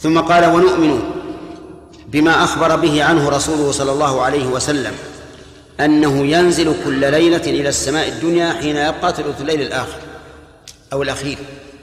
ثم قال: ونؤمن بما أخبر به عنه رسوله صلى الله عليه وسلم أنه ينزل كل ليلة إلى السماء الدنيا حين يبقى ثلث الليل الآخر أو الأخير.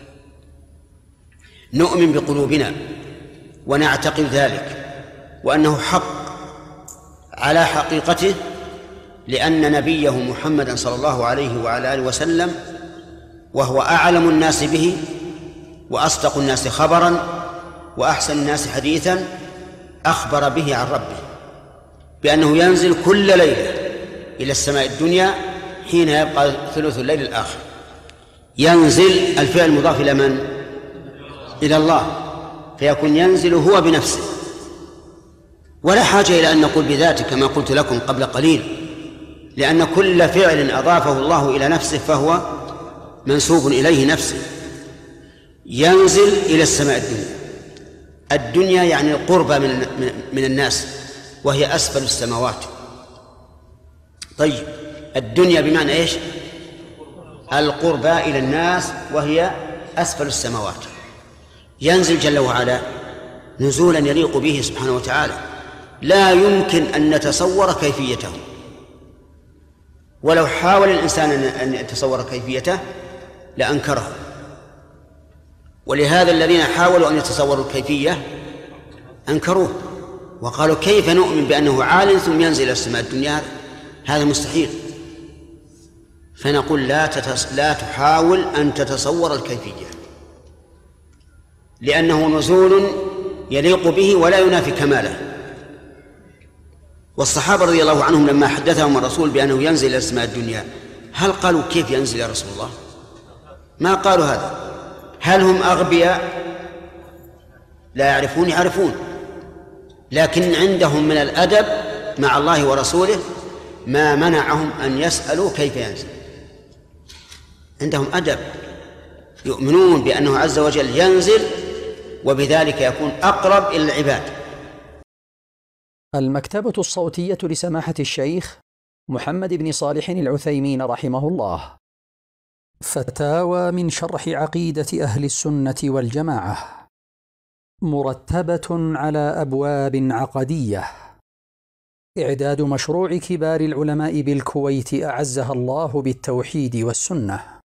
نؤمن بقلوبنا ونعتقد ذلك وأنه حق على حقيقته، لأن نبيه محمدا صلى الله عليه وعلى آله وسلم وهو أعلم الناس به وأصدق الناس خبرا وأحسن الناس حديثا أخبر به عن ربه بأنه ينزل كل ليلة إلى السماء الدنيا حين يبقى ثلث الليل الآخر. ينزل الفعل مضاف إلى من؟ إلى الله، فيكون ينزل هو بنفسه، ولا حاجة إلى أن نقول بذاته كما قلت لكم قبل قليل، لأن كل فعل أضافه الله إلى نفسه فهو منسوب إليه نفسه. ينزل إلى السماء الدنيا. الدنيا يعني القربى من الناس، وهي أسفل السماوات. طيب، الدنيا بمعنى إيش؟ القربى إلى الناس وهي أسفل السماوات. ينزل جل وعلا نزولا يليق به سبحانه وتعالى، لا يمكن أن نتصور كيفيته، ولو حاول الإنسان أن يتصور كيفيته لأنكره. ولهذا الذين حاولوا أن يتصوروا الكيفية أنكروه وقالوا: كيف نؤمن بأنه عال ثم ينزل إلى السماء الدنيا؟ هذا مستحيل. فنقول لا تحاول أن تتصور الكيفية، لأنه نزول يليق به ولا ينافي كماله. والصحابة رضي الله عنهم لما حدثهم الرسول بأنه ينزل إلى السماء الدنيا هل قالوا: كيف ينزل يا رسول الله؟ ما قالوا هذا. هل هم أغبياء؟ لا يعرفون؟ يعرفون، لكن عندهم من الأدب مع الله ورسوله ما منعهم أن يسألوا كيف ينزل. عندهم أدب، يؤمنون بأنه عز وجل ينزل، وبذلك يكون أقرب إلى العباد. المكتبة الصوتية لسماحة الشيخ محمد بن صالح العثيمين رحمه الله. فتاوى من شرح عقيدة أهل السنة والجماعة، مرتبة على أبواب عقدية. إعداد مشروع كبار العلماء بالكويت أعزها الله بالتوحيد والسنة.